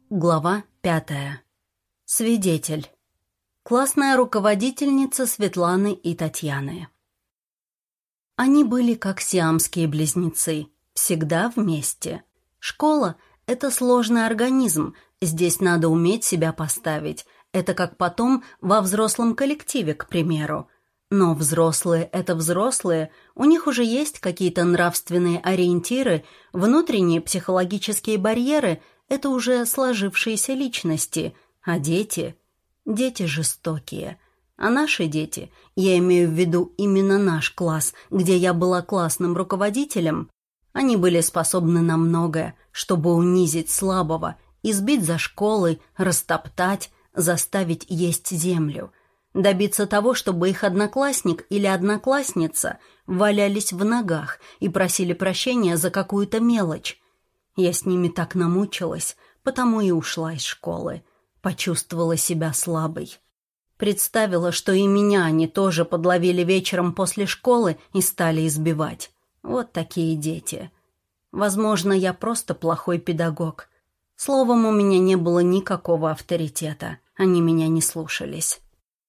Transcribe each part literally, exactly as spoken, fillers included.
Глава пятая. Свидетель. Классная руководительница Светланы и Татьяны. Они были как сиамские близнецы, всегда вместе. Школа — это сложный организм, здесь надо уметь себя поставить. Это как потом во взрослом коллективе, к примеру. Но взрослые — это взрослые, у них уже есть какие-то нравственные ориентиры, внутренние психологические барьеры — это уже сложившиеся личности, а дети... Дети жестокие. А наши дети, я имею в виду именно наш класс, где я была классным руководителем, они были способны на многое, чтобы унизить слабого, избить за школой, растоптать, заставить есть землю, добиться того, чтобы их одноклассник или одноклассница валялись в ногах и просили прощения за какую-то мелочь. Я с ними так намучилась, потому и ушла из школы. Почувствовала себя слабой. Представила, что и меня они тоже подловили вечером после школы и стали избивать. Вот такие дети. Возможно, я просто плохой педагог. Словом, у меня не было никакого авторитета. Они меня не слушались.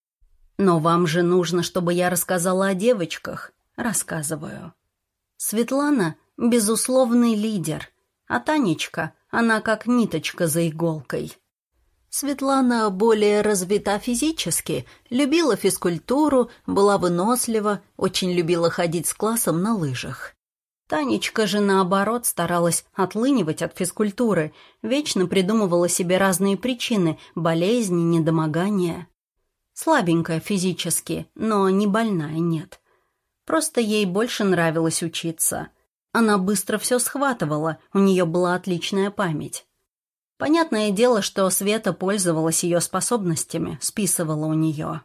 Но вам же нужно, чтобы я рассказала о девочках. Рассказываю. Светлана — безусловный лидер. А Танечка, она как ниточка за иголкой. Светлана более развита физически, любила физкультуру, была вынослива, очень любила ходить с классом на лыжах. Танечка же, наоборот, старалась отлынивать от физкультуры, вечно придумывала себе разные причины, болезни, недомогания. Слабенькая физически, но не больная, нет. Просто ей больше нравилось учиться. Она быстро все схватывала, у нее была отличная память. Понятное дело, что Света пользовалась ее способностями, списывала у нее.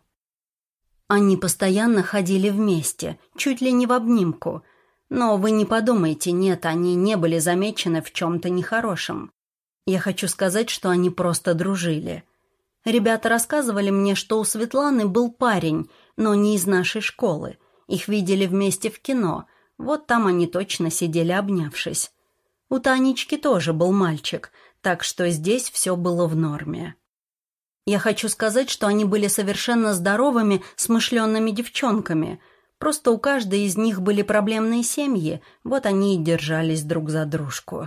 Они постоянно ходили вместе, чуть ли не в обнимку. Но вы не подумайте, нет, они не были замечены в чем-то нехорошем. Я хочу сказать, что они просто дружили. Ребята рассказывали мне, что у Светланы был парень, но не из нашей школы. Их видели вместе в кино. Вот там они точно сидели, обнявшись. У Танечки тоже был мальчик, так что здесь все было в норме. Я хочу сказать, что они были совершенно здоровыми, смышленными девчонками. Просто у каждой из них были проблемные семьи, вот они и держались друг за дружку.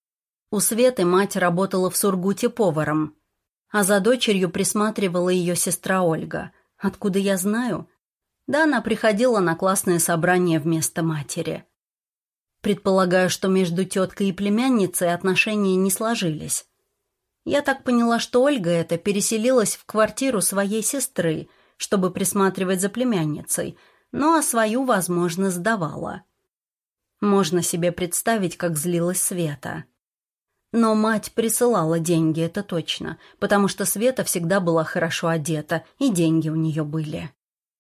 У Светы мать работала в Сургуте поваром, а за дочерью присматривала ее сестра Ольга. Откуда я знаю? Да, она приходила на классное собрание вместо матери. Предполагаю, что между теткой и племянницей отношения не сложились. Я так поняла, что Ольга эта переселилась в квартиру своей сестры, чтобы присматривать за племянницей, ну а свою, возможно, сдавала. Можно себе представить, как злилась Света. Но мать присылала деньги, это точно, потому что Света всегда была хорошо одета, и деньги у нее были.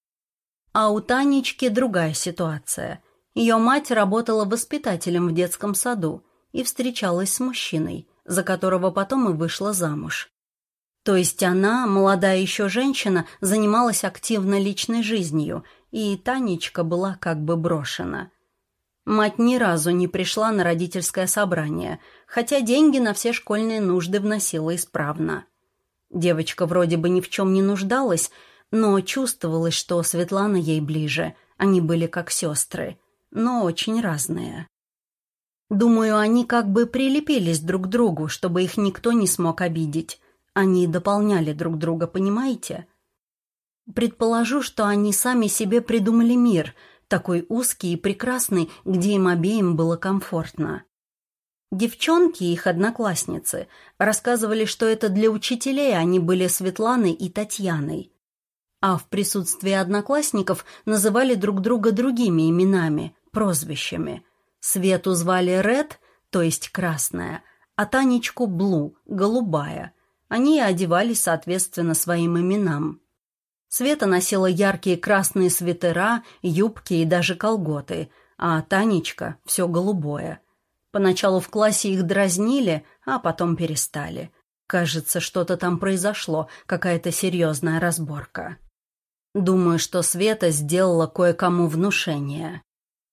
А у Танечки другая ситуация. Ее мать работала воспитателем в детском саду и встречалась с мужчиной, за которого потом и вышла замуж. То есть она, молодая еще женщина, занималась активно личной жизнью, и Танечка была как бы брошена. Мать ни разу не пришла на родительское собрание, хотя деньги на все школьные нужды вносила исправно. Девочка вроде бы ни в чем не нуждалась, но чувствовалось, что Светлана ей ближе, они были как сестры, но очень разные. Думаю, они как бы прилепились друг к другу, чтобы их никто не смог обидеть. Они дополняли друг друга, понимаете? Предположу, что они сами себе придумали мир, такой узкий и прекрасный, где им обеим было комфортно. Девчонки, их одноклассницы, рассказывали, что это для учителей они были Светланой и Татьяной. А в присутствии одноклассников называли друг друга другими именами, прозвищами. Свету звали Ред, то есть красная, а Танечку Блу, голубая. Они одевались соответственно своим именам. Света носила яркие красные свитера, юбки и даже колготы, а Танечка — все голубое. Поначалу в классе их дразнили, а потом перестали. Кажется, что-то там произошло, какая-то серьезная разборка. Думаю, что Света сделала кое-кому внушение.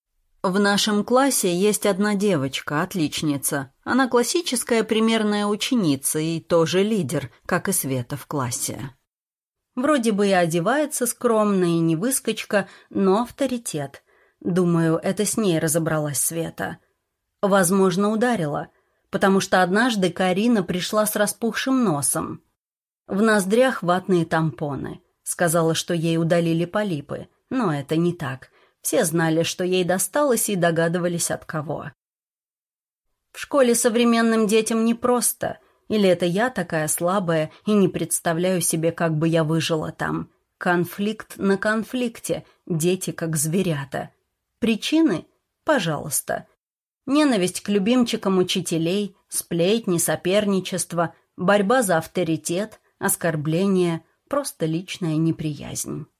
В нашем классе есть одна девочка, отличница. Она классическая примерная ученица и тоже лидер, как и Света в классе. Вроде бы и одевается скромно, и не выскочка, но авторитет. Думаю, это с ней разобралась Света. Возможно, ударила, потому что однажды Карина пришла с распухшим носом. В ноздрях ватные тампоны. Сказала, что ей удалили полипы, но это не так. Все знали, что ей досталось, и догадывались, от кого. В школе современным детям непросто. Или это я такая слабая и не представляю себе, как бы я выжила там. Конфликт на конфликте, дети как зверята. Причины? Пожалуйста. Ненависть к любимчикам учителей, сплетни, соперничество, борьба за авторитет, оскорбления, просто личная неприязнь.